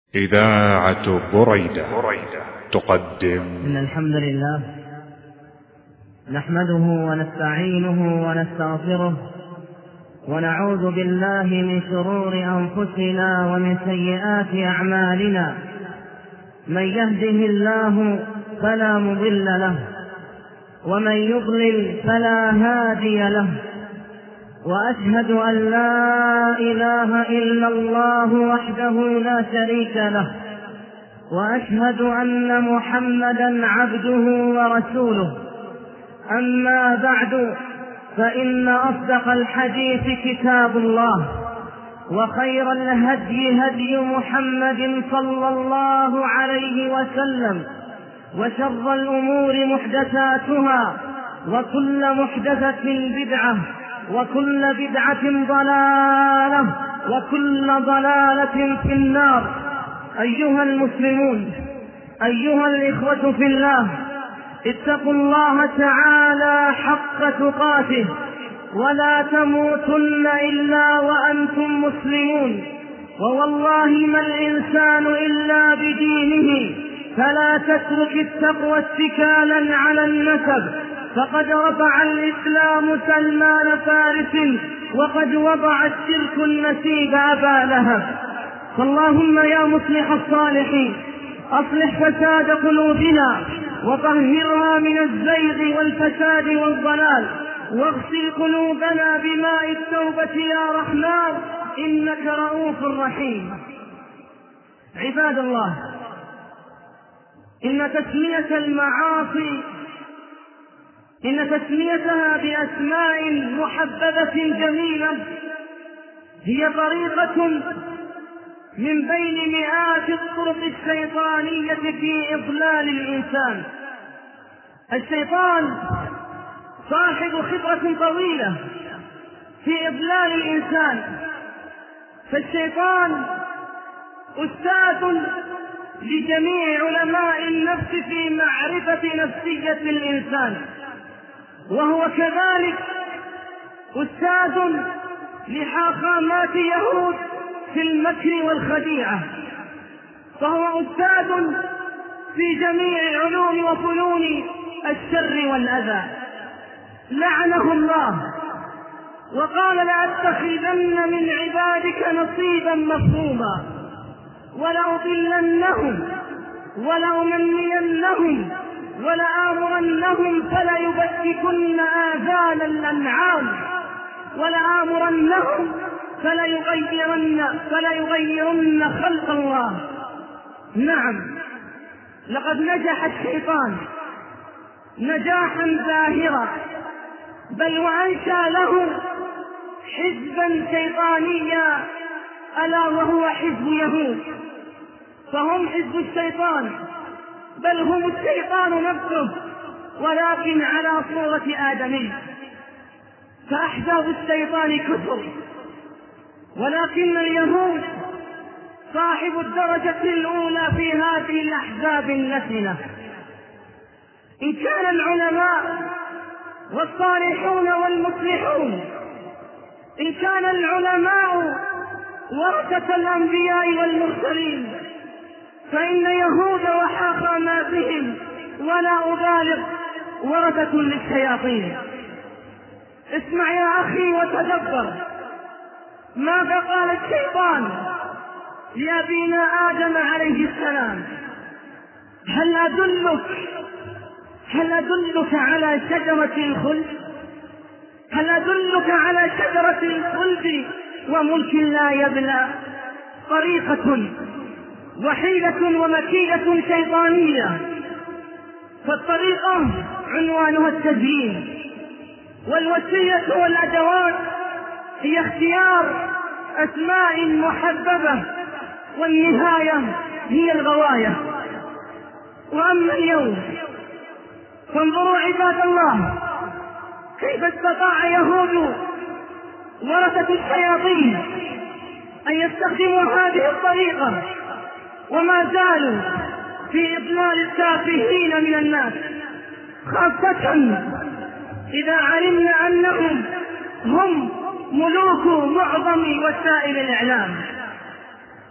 إذاعة بريدة تقدم. إن الحمد لله نحمده ونستعينه ونستغفره ونعوذ بالله من شرور أنفسنا ومن سيئات أعمالنا. من يهده الله فلا مضل له ومن يضلل فلا هادي له، وأشهد أن لا إله إلا الله وحده لا شريك له، وأشهد أن محمدا عبده ورسوله. أما بعد، فإن أصدق الحديث كتاب الله، وخير الهدي هدي محمد صلى الله عليه وسلم، وشر الأمور محدثاتها، وكل محدثة بدعة، وكل بدعة ضلالة، وكل ضلالة في النار. أيها المسلمون، أيها الإخوة في الله، اتقوا الله تعالى حق تقاته، ولا تموتن إلا وأنتم مسلمون. ووالله ما الإنسان إلا بدينه، فلا تترك التقوى اتكالا على النسب، فقد رفع الإسلام سلمان فارس، وقد وضع الشرك النسيب أبا لهب. فاللهم يا مصلح الصالحين، أصلح فساد قلوبنا وطهرها من الزيغ والفساد والضلال، واغسل قلوبنا بماء التوبة يا رحمن، إنك رؤوف رحيم. عباد الله، إن تسميتها بأسماء محببة جميلة هي طريقة من بين مئات الطرق الشيطانية في إضلال الإنسان. الشيطان صاحب خبرة طويلة في إضلال الإنسان، فالشيطان أستاذ لجميع علماء النفس في معرفة نفسية الإنسان، وهو كذلك أستاذ لحاخامات يهود في المكر والخديعة، فهو أستاذ في جميع علوم وفنون الشر والأذى. لعنه الله وقال: لأتخذن من عبادك نصيبا مفروضا ولأضلنهم ولأمنينهم ولآمرنهم فليبتكن آذان الأنعام ولآمرنهم فليغيرن خلق الله. نعم، لقد نجح الشيطان نجاحا باهرا، بل وأنشأ له حزبا شيطانيا، ألا وهو حزب يهود، فهم حزب الشيطان، بل هم الشيطان نفسه، ولكن على صورة آدمي. فأحزاب الشيطان كثر، ولكن اليهود صاحب الدرجة الأولى في هذه الأحزاب النتنة. إن كان العلماء والصالحون والمصلحون، إن كان العلماء ورثة الأنبياء والمرسلين، فإن يهود وحاخاماتهم، ولا أبالغ، ورثة للشياطين. اسمع يا أخي وتدبر ماذا قال الشيطان لأبينا آدم عليه السلام: هل أدلك على شجرة الخلد؟ هل أدلك على شجرة الخلد وملك لا يبلى؟ طريقة وحيلة ومكيدة شيطانية. فالطريقة عنوانها التزيين، والوسيلة والأدوات هي اختيار أسماء محببة، والنهاية هي الغواية. وأما اليوم فانظروا عباد الله كيف استطاع يهود ورثة الشياطين أن يستخدموا هذه الطريقة، وما زالوا في إضلال التافهين من الناس، خاصة إذا علمنا أنهم هم ملوك معظم وسائل الإعلام.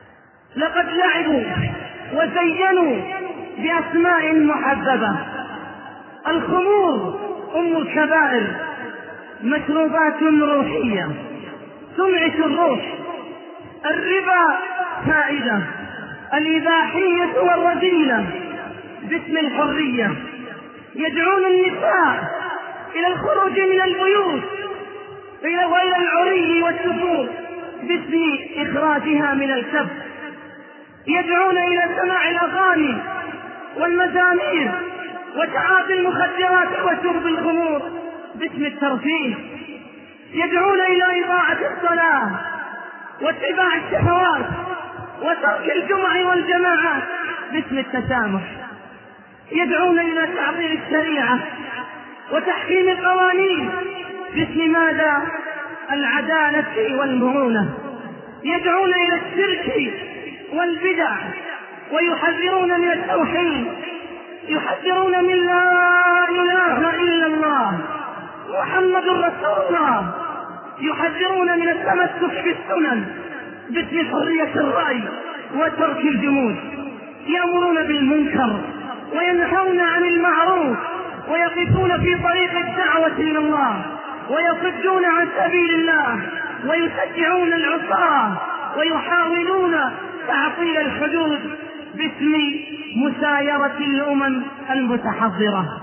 لقد لعبوا وزينوا بأسماء محببة. الخمور أم الكبائر، مشروبات روحية تنعش الروح. الربا فائدة. الإباحية والرذيلة باسم الحرية. يدعون النساء إلى الخروج من البيوت وإلى العري والسفور باسم إخراجها من الكبت. يدعون إلى سماع الأغاني والمزامير وتعاطي المخدرات وشرب الخمور باسم الترفيه. يدعون إلى إضاعة الصلاة واتباع الشهوات وترك الجمع والجماعات باسم التسامح. يدعون إلى تعطيل الشريعة وتحكيم القوانين باسم ماذا؟ العدالة والمرونة. يدعون إلى الشرك والبدع ويحذرون من التوحيد، يحذرون من لا إله إلا الله محمد رسول الله. يحذرون من التمسك بالسنن باسم حرية الرأي وترك الجمود. يأمرون بالمنكر وينهون عن المعروف ويقفون في طريق الدعوة إلى الله ويصدون عن سبيل الله ويشجعون العصاة ويحاولون تعطيل الحدود باسم مسايرة الأمم المتحضرة.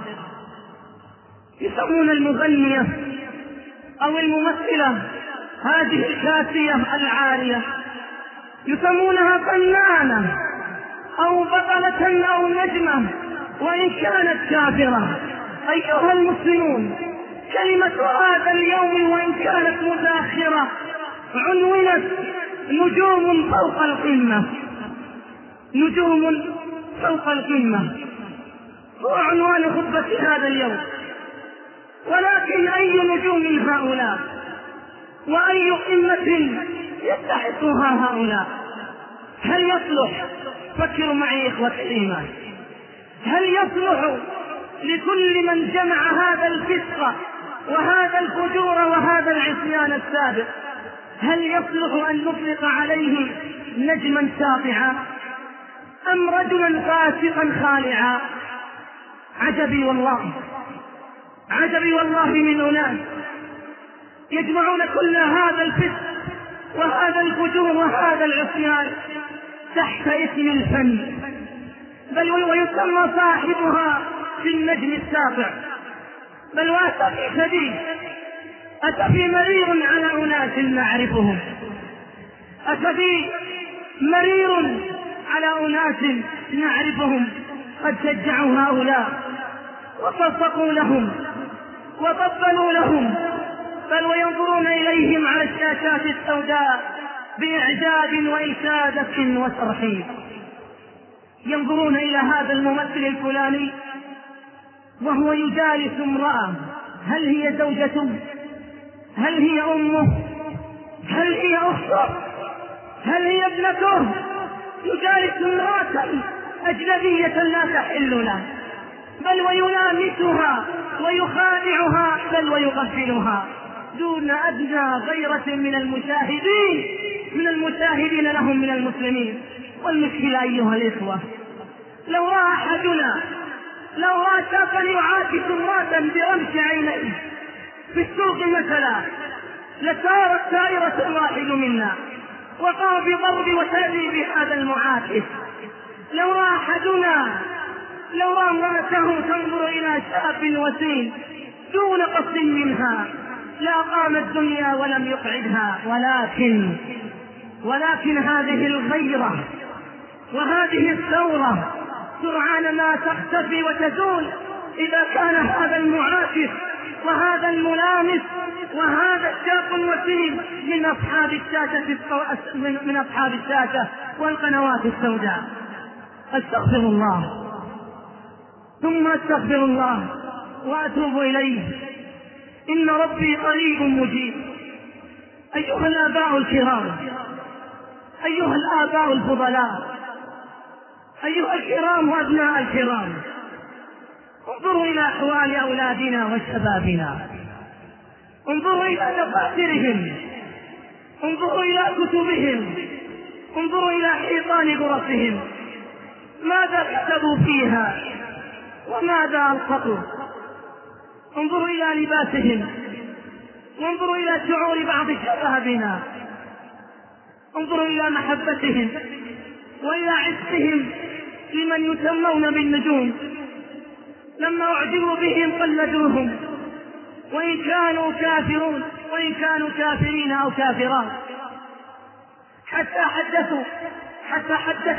يسمون المغنية أو الممثلة هذه الكاسية العارية يسمونها فنانة أو بطلة أو نجمة وإن كانت كافرة. أيها المسلمون، كلمة هذا اليوم وإن كانت متأخرة عنونت نجوم فوق القمة. نجوم فوق القمة هو عنوان خطبة هذا اليوم. ولكن أي نجوم هؤلاء وأي قمة يستحقها هؤلاء؟ هل يصلح؟ فكروا معي إخوة الإيمان، هل يصلح لكل من جمع هذا الفسق وهذا الفجور وهذا العصيان السابق، هل يصلح أن نطلق عليه نجما ساطعا أم رجلا فاسقا خالعا؟ عجبي والله، عجبي والله من أناس يجمعون كل هذا الفسق وهذا الفجور وهذا العصيان تحت اسم الفن، بل ويسمى صاحبها في النجم الساطع. بل وأسفي شديد، أسفي مرير على أناس نعرفهم، أسفي مرير على أناس نعرفهم قد شجعوا هؤلاء وصفقوا لهم وطبلوا لهم، بل وينظرون إليهم على الشاشات السوداء بإعجاب وإشادة وترحيب. ينظرون إلى هذا الممثل الفلاني وهو يجالس امرأة، هل هي زوجته؟ هل هي أمه؟ هل هي أخته؟ هل هي ابنته؟ يجالس امرأة أجنبية لا تحل له، بل ويلامسها ويخادعها، بل ويغفلها دون أدنى غيرة من المشاهدين لهم من المسلمين. والمشكلة أيها الإخوة، لو رأى أحدنا، لو رأى شابا يعاكس امرأة برمش عينيه في السوق مثلا لسارت سائرة الواحد منا وقام بضرب وتأديب هذا المعاكس. لو رأى أحدنا، لو رأى امرأته تنظر إلى شاب وسيم دون قصد منها لأقام الدنيا ولم يقعدها. ولكن هذه الغيرة وهذه الثورة سرعان ما تختفي وتزول إذا كان هذا المعاكس وهذا الملامس وهذا الشاب الوسيم من أصحاب الشاشة والقنوات السوداء. أستغفر الله ثم أستغفر الله وأتوب إليه، إن ربي قريب مجيب. أيها الآباء الكرام، أيها الآباء الفضلاء، أيها الكرام وأبناء الكرام، انظروا إلى أحوال أولادنا وشبابنا، انظروا إلى دفاترهم، انظروا إلى كتبهم، انظروا إلى حيطان غرفهم ماذا كتبوا فيها وماذا ألقطوا. انظروا إلى لباسهم، وانظروا إلى شعور بعض شبابنا، انظروا إلى محبتهم وإلى عشقهم لمن يسمون بالنجوم. لما أعجبوا بهم قلدوهم وإن كانوا كافرون، وإن كانوا كافرين أو كافرات. حتى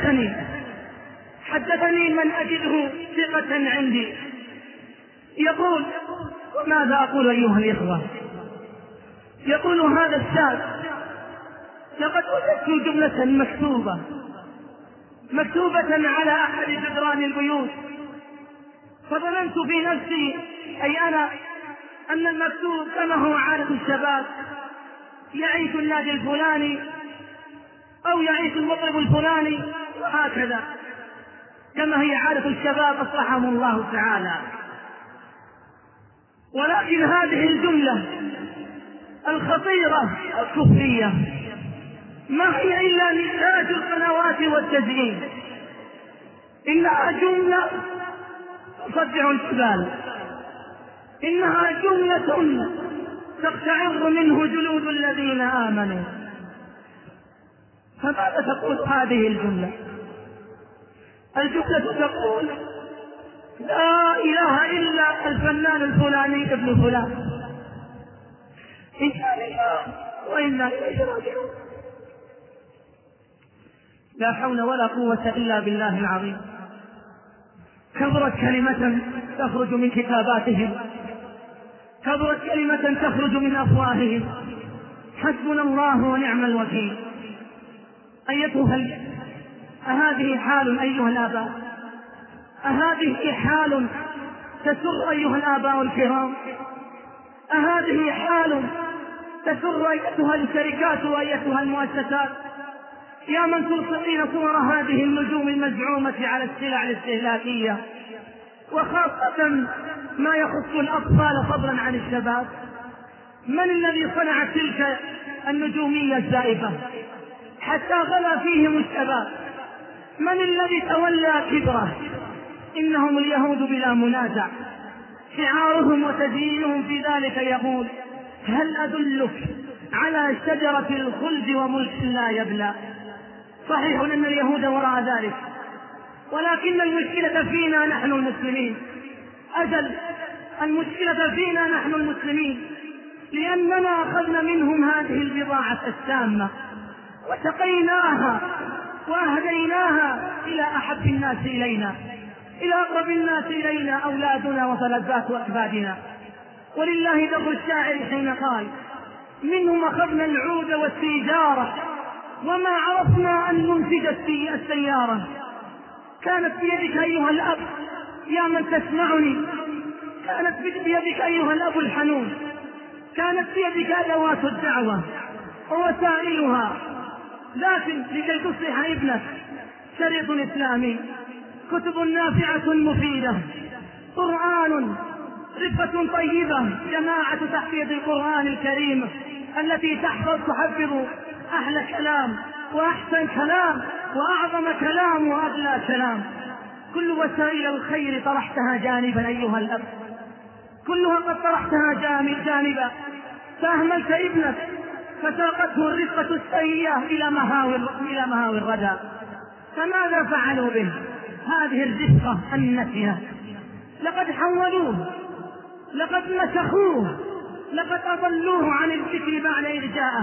حدثني من أجده ثقة عندي يقول، وماذا أقول أيها الإخوة، يقول هذا الشاب: لقد وجدت جملة مكتوبة على أحد جدران البيوت، فظننت في نفسي أي أنا أن المكتوب كما هو عادة الشباب، يعيش النادي الفلاني أو يعيش المطرب الفلاني، وهكذا كما هي عادة الشباب أصلحهم الله تعالى. ولكن هذه الجملة الخطيرة الكفرية ما هي إلا نتاج القنوات والتزيين، إنها جملة تصدع الجبال، إنها جملة تقشعر منه جلود الذين آمنوا. فماذا تقول هذه الجملة؟ الجملة تقول: لا إله إلا الفنان الفلاني ابن فلان، إنا لله وإنا إليه راجعون. لا حول ولا قوة إلا بالله العظيم. كبرت كلمة تخرج من كتاباتهم، كبرت كلمة تخرج من أفواههم. حسبنا الله ونعم الوكيل. أهذه حال أيها الآباء؟ أهذه حال تسر أيها الآباء الكرام؟ أهذه حال تسر أيتها الشركات وأيتها المؤسسات؟ يا من تلصقين صور هذه النجوم المزعومة على السلع الاستهلاكية، وخاصة ما يخص الأطفال فضلا عن الشباب. من الذي صنع تلك النجومية الزائفة حتى غلا فيهم الشباب؟ من الذي تولى كبره؟ إنهم اليهود بلا منازع. شعارهم وتزيينهم في ذلك يقول: هل أدلك على شجرة الخلد وملك لا يبلى؟ صحيح أن اليهود وراء ذلك، ولكن المشكلة فينا نحن المسلمين. المشكلة فينا نحن المسلمين، لأننا أخذنا منهم هذه البضاعة السامة وسقيناها وأهديناها إلى أحب الناس إلينا، إلى أقرب الناس إلينا، أولادنا وفلذات أكبادنا. ولله در الشاعر حين قال: منهم أخذنا العود والسيجارة وما عرفنا أن ننتج السيارة. كانت بيدك أيها الأب يا من تسمعني، كانت بيدك أيها الأب الحنون، كانت بيدك أدوات الدعوة ووسائلها. لكن لكي تصلح ابنك شريط إسلامي، كتب نافعة مفيدة، قرآن، رفة طيبة، جماعة تحفيظ القرآن الكريم التي تحفظ أحلى كلام وأحسن كلام وأعظم كلام وأغلى كلام. كل وسائل الخير طرحتها جانبا أيها الأب، كلها قد طرحتها جانبا، فأهملت ابنك فساقته الرفقة السيئة إلى مهاوي الردى. فماذا فعلوا به هذه الرفقة النتنة؟ لقد حولوه، لقد مسخوه، لقد أضلوه عن الذكر بعد إذ جاءه،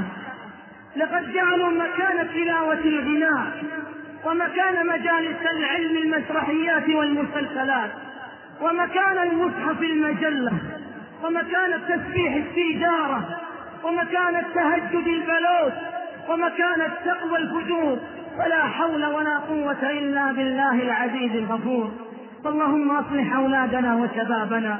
لقد جعلوا مكان تلاوة الغناء ومكان مجالس العلم المسرحيات والمسلسلات ومكان المصحف المجلة ومكان التسبيح السيجارة ومكان التهجد البلوت ومكان التقوى الفجور. ولا حول ولا قوة إلا بالله العزيز الغفور. فاللهم أصلح أولادنا وشبابنا،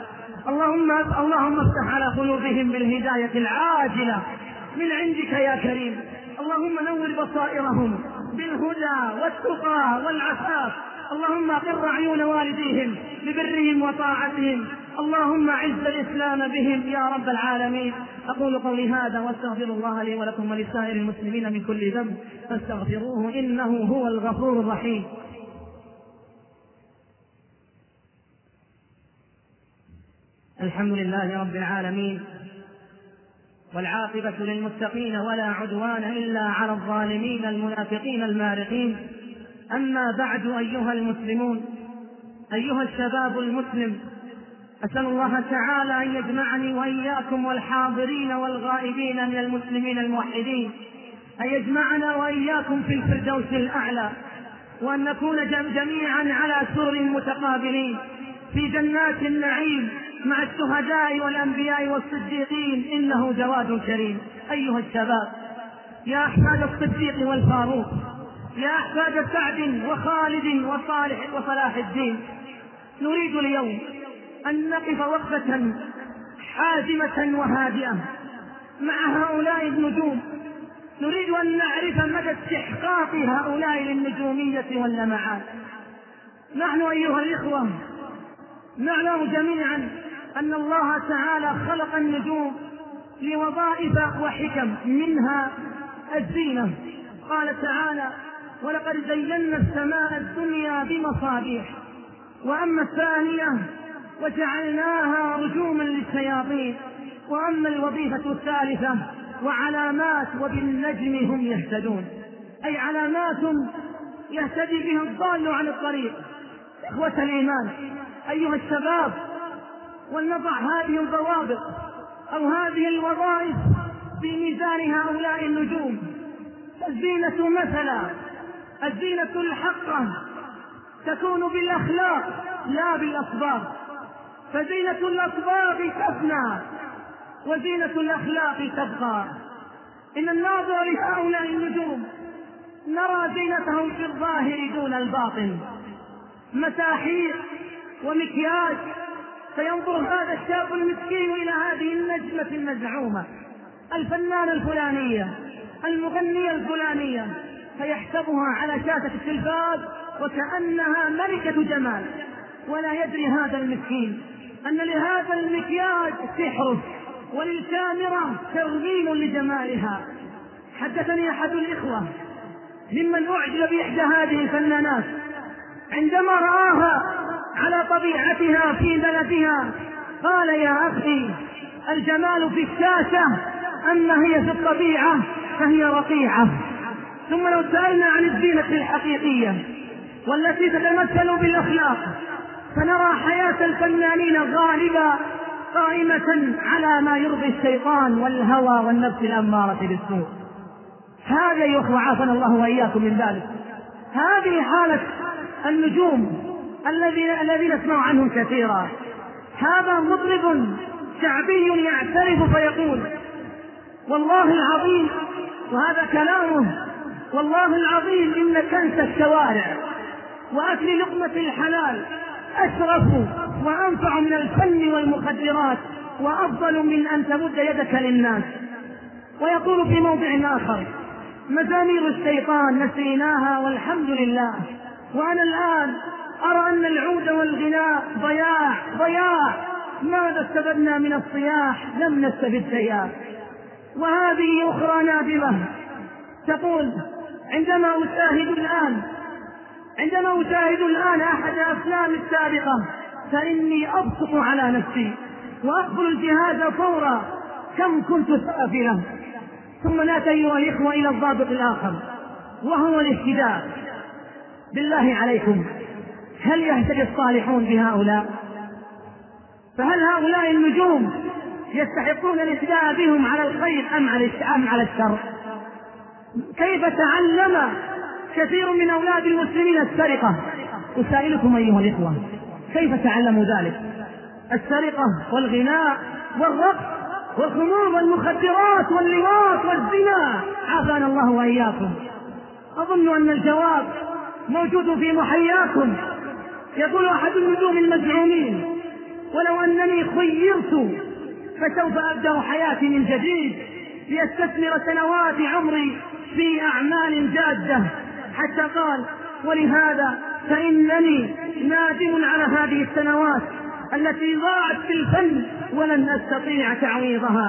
اللهم افتح على قلوبهم بالهداية العاجلة من عندك يا كريم. اللهم نور بصائرهم بالهدى والتقى والعفاف. اللهم أقر عيون والديهم ببرهم وطاعتهم. اللهم أعز الإسلام بهم يا رب العالمين، أقول قولي هذا واستغفر الله لي ولكم ولسائر المسلمين من كل ذنب فاستغفروه إنه هو الغفور الرحيم. الحمد لله رب العالمين، والعاقبة للمتقين ولا عدوان إلا على الظالمين المنافقين المارقين. أما بعد أيها المسلمون، أيها الشباب المسلم، أسأل الله تعالى أن يجمعني وإياكم والحاضرين والغائبين من المسلمين الموحدين، أن يجمعنا وإياكم في الفردوس الأعلى، وأن نكون جميعا على سرر متقابلين في جنات النعيم مع الشهداء والأنبياء والصديقين، إنه جواد كريم. أيها الشباب، يا أحفاد الصديق والفاروق، يا أحفاد سعد وخالد وصالح وصلاح الدين، نريد اليوم أن نقف وقفة حازمة وهادئة مع هؤلاء النجوم. نريد أن نعرف مدى استحقاق هؤلاء للنجومية واللمعات. نحن أيها الإخوة نعلم جميعا أن الله تعالى خلق النجوم لوظائف وحكم، منها الزينة. قال تعالى: ولقد زينا السماء الدنيا بمصابيح. وأما الثانية: وجعلناها رجوما للشياطين. وأما الوظيفة الثالثة: وعلامات وبالنجم هم يهتدون، أي علامات يهتدي بها الضال عن الطريق. إخوة الإيمان، أيها الشباب، ولنضع هذه الضوابط أو هذه الوظائف في ميزان هؤلاء النجوم. الزينة مثلا، الزينة الحقة تكون بالأخلاق لا بالأصباغ، فزينة الأصباغ تفنى وزينة الأخلاق تبقى. إن الناظر لهؤلاء النجوم نرى زينتهم في الظاهر دون الباطن، مساحيق ومكياج، فينظر هذا الشاب المسكين إلى هذه النجمة المزعومة، الفنانة الفلانية، المغنية الفلانية، فيحسبها على شاشة التلفاز وكأنها ملكة جمال، ولا يدري هذا المسكين أن لهذا المكياج سحر وللكاميرا ترميم لجمالها. حدثني أحد الإخوة ممن أعجب بإحدى هذه الفنانات، عندما رآها على طبيعتها في بلدها قال: يا أخي، الجمال في الشاشة، أما هي في الطبيعة فهي رقيعة. ثم لو سألنا عن الزينة الحقيقية والتي تتمثل بالأخلاق، فنرى حياة الفنانين غالبا قائمة على ما يرضي الشيطان والهوى والنفس الأمارة بالسوء. هذا يا أخوة عافنا الله وإياكم من ذلك. هذه حالة النجوم الذين نسمع عنهم كثيرا. هذا مطرب شعبي يعترف فيقول: والله العظيم، وهذا كلامه، والله العظيم إن كنس الشوارع وأكل لقمة الحلال أشرف وأنفع من الفن والمخدرات، وأفضل من أن تمد يدك للناس. ويقول في موضع آخر: مزامير الشيطان نسيناها والحمد لله، وأنا الآن أرى أن العود والغناء ضياع، ماذا استفدنا من الصياح؟ لم نستفد شيئا. وهذه أخرى نادمة تقول: عندما أشاهد الآن أحد أفلام السابقة فإني أبصق على نفسي وأقبل الجهاز فورا، كم كنت سافلة. ثم نأتي أيها الإخوة إلى الضابط الآخر، وهو الاهتداء. بالله عليكم، هل يهتدي الصالحون بهؤلاء؟ فهل هؤلاء النجوم يستحقون الاهتداء بهم على الخير أم على الشر؟ كيف تعلم كثير من أولاد المسلمين السرقة؟ أسائلكم أيها الإخوة، كيف تعلموا ذلك؟ السرقة والغناء والرقص والخمور والمخدرات واللواط والزنا، عافانا الله وإياكم. أظن أن الجواب موجود في محياكم. يقول أحد النجوم المزعومين: ولو أنني خيرت فسوف أبدأ حياتي من جديد لأستثمر سنوات عمري في أعمال جادة، حتى قال: ولهذا فإنني نادم على هذه السنوات التي ضاعت في الفن ولن أستطيع تعويضها.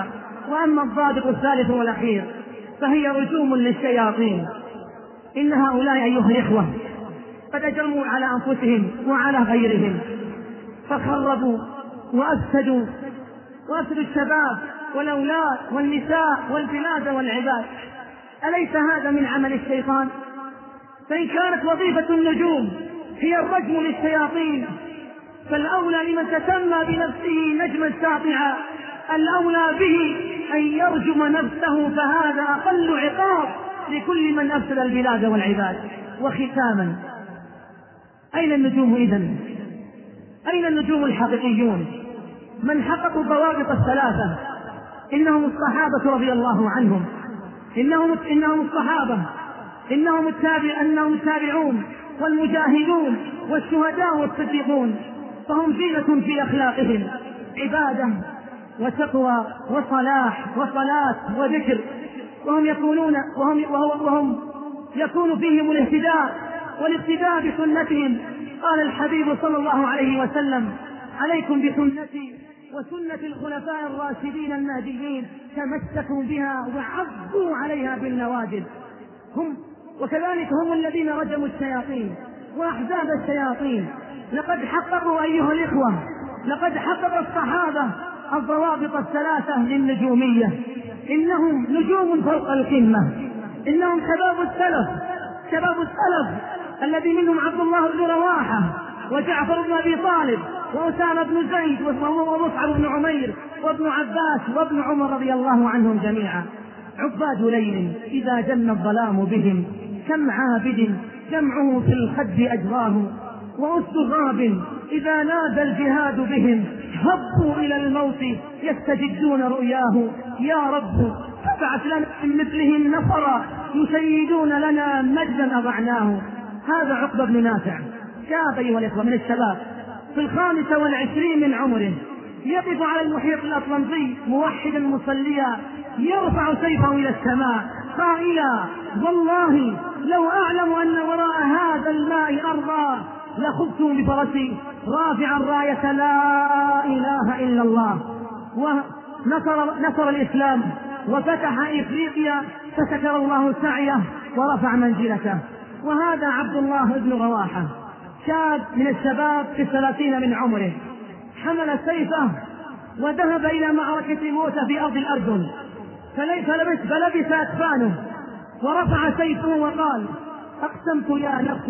وأما الضابط الثالث والأخير فهي رجوم للشياطين. إن هؤلاء أيها الإخوة قد أجرموا على أنفسهم وعلى غيرهم، فخربوا وأفسدوا الشباب والأولاد والنساء والبلاد والعباد. أليس هذا من عمل الشيطان؟ فإن كانت وظيفة النجوم هي الرجم للشياطين، فالأولى لمن تسمى بنفسه نجما ساطعا الأولى به أن يرجم نفسه، فهذا أقل عقاب لكل من أفسد البلاد والعباد. وختاما، أين النجوم إذن؟ أين النجوم الحقيقيون من حققوا الضوابط الثلاثة؟ إنهم الصحابة رضي الله عنهم، إنهم الصحابة، إنهم التابعون والمجاهدون والشهداء والصديقون، فهم زينة في أخلاقهم، عبادة وتقوى وصلاة وذكر، وهم يكون فيهم الاهتداء والاقتداء بسنتهم. قال الحبيب صلى الله عليه وسلم: عليكم بسنتي وسنة الخلفاء الراشدين المهديين، تمسكوا بها وعضوا عليها بالنواجذ. وكذلك هم الذين رجموا الشياطين وأحزاب الشياطين. لقد حققوا أيها الإخوة، لقد حقق الصحابة الضوابط الثلاثة للنجومية. إنهم نجوم فوق القمة، إنهم شباب السلف الذي منهم عبد الله بن رواحة وجعفر بن أبي طالب وأسامة بن زيد ومصعب بن عمير وابن عباس وابن عمر رضي الله عنهم جميعا. عباد ليل إذا جن الظلام بهم، كم عابد جمعه في الخد أجراه، وأسد غاب إذا نادى الجهاد بهم، هبوا إلى الموت يستجدون رؤياه. يا رب فابعث لنا من مثلهم نفرا، يشيدون لنا مجدا أضعناه. هذا عقبة بن نافع، شاب أيها الإخوة من الشباب في 25 من عمره، يقف على المحيط الأطلنطي موحدا مصليا، يرفع سيفه إلى السماء قائلا: والله لو أعلم أن وراء هذا الماء أرضا لخذت بفرسي رافعا راية لا إله إلا الله. ونصر الإسلام وفتح إفريقيا، فشكر الله سعيه ورفع منزلته. وهذا عبد الله بن رواحة، شاب من الشباب في 30 من عمره، حمل سيفه وذهب إلى معركة موتى في أرض الأردن، فلبس أكفانه ورفع سيفه وقال: أقسمت يا نفس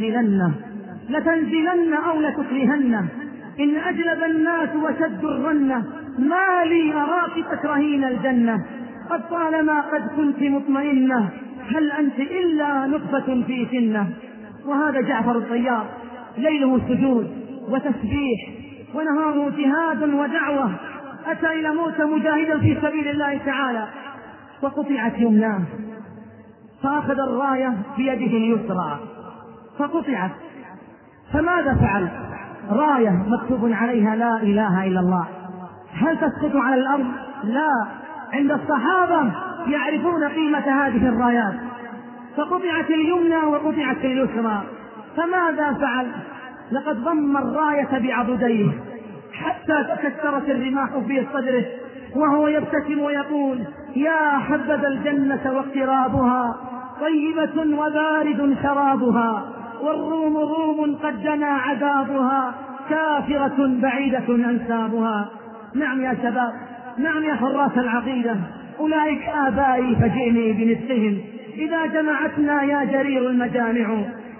لتنزلن أو لتكرهن، إن أجلب الناس وشد الرنة، ما لي أراك تكرهين الجنة، قد طالما قد كنت مطمئنة، هل أنت إلا نطفة في سنة. وهذا جعفر الطيار، ليله سجود وتسبيح ونهاره جهاد ودعوة، أتى إلى موت مجاهدا في سبيل الله تعالى، وقطعت يمناه، فأخذ الراية بيده اليسرى فقطعت. فماذا فعل؟ راية مكتوب عليها لا إله إلا الله، هل تسقط على الأرض؟ لا، عند الصحابة يعرفون قيمة هذه الرايات، فقطعت اليمنى وقطعت اليسرى. فماذا فعل؟ لقد ضم الراية بعضديه حتى تكسرت الرماح في صدره، وهو يبتسم ويقول: يا حبذا الجنة واقترابها، طيبة وبارد شرابها، والروم روم قد جنى عذابها، كافرة بعيدة أنسابها. نعم يا شباب، نعم يا حراس العقيدة، أولئك آبائي فجئني بمثلهم، إذا جمعتنا يا جرير المجامع،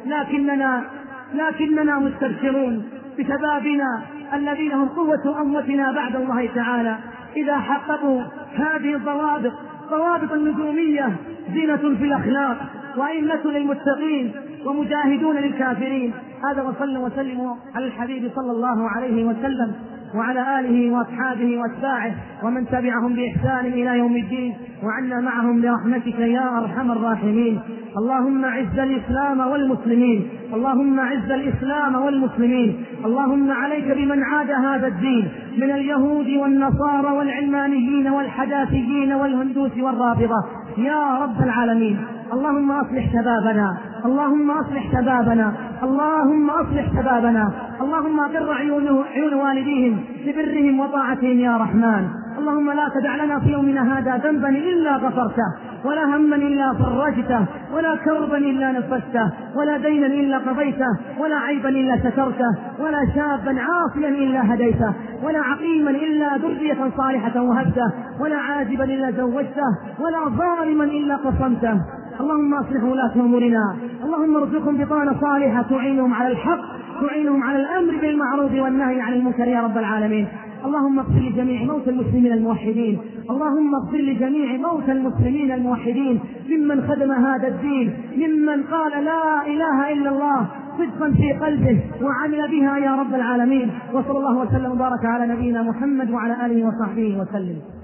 لكننا مستبشرون بشبابنا الذين هم قوة أمتنا بعد الله تعالى، إذا حققوا هذه ضوابط النجومية، زينة في الأخلاق وأئمة للمتقين ومجاهدون للكافرين. هذا وصلوا وسلموا على الحبيب صلى الله عليه وسلم وعلى آله وأصحابه وأتباعه ومن تبعهم بإحسان إلى يوم الدين، وعنا معهم برحمتك يا أرحم الراحمين. اللهم أعز الإسلام والمسلمين، اللهم أعز الإسلام والمسلمين، اللهم عليك بمن عاد هذا الدين من اليهود والنصارى والعلمانيين والحداثيين والهندوس والرافضة يا رب العالمين. اللهم أصلح شبابنا، اللهم أصلح شبابنا، اللهم أصلح شبابنا، اللهم أقر عيون والديهم ببرهم وطاعتهم يا رحمن. اللهم لا تدع لنا في يومنا هذا ذنبا إلا غفرته، ولا هما إلا فرجته، ولا كربا إلا نفسته، ولا دينا إلا قضيته، ولا عيبا إلا سترته، ولا شابا عاصيا إلا هديته، ولا عقيما إلا ذرية صالحة وهبته، ولا عاجبا إلا زوجته، ولا ظالما إلا قصمته. اللهم اصلح ولاة امورنا، اللهم ارزقهم بطانة صالحة تعينهم على الحق، تعينهم على الامر بالمعروف والنهي عن المنكر يا رب العالمين. اللهم اغفر لجميع موتى المسلمين الموحدين، اللهم اغفر لجميع موتى المسلمين الموحدين ممن خدم هذا الدين، ممن قال لا اله الا الله صدقا في قلبه وعمل بها يا رب العالمين. وصلى الله وسلم وبارك على نبينا محمد وعلى اله وصحبه وسلم.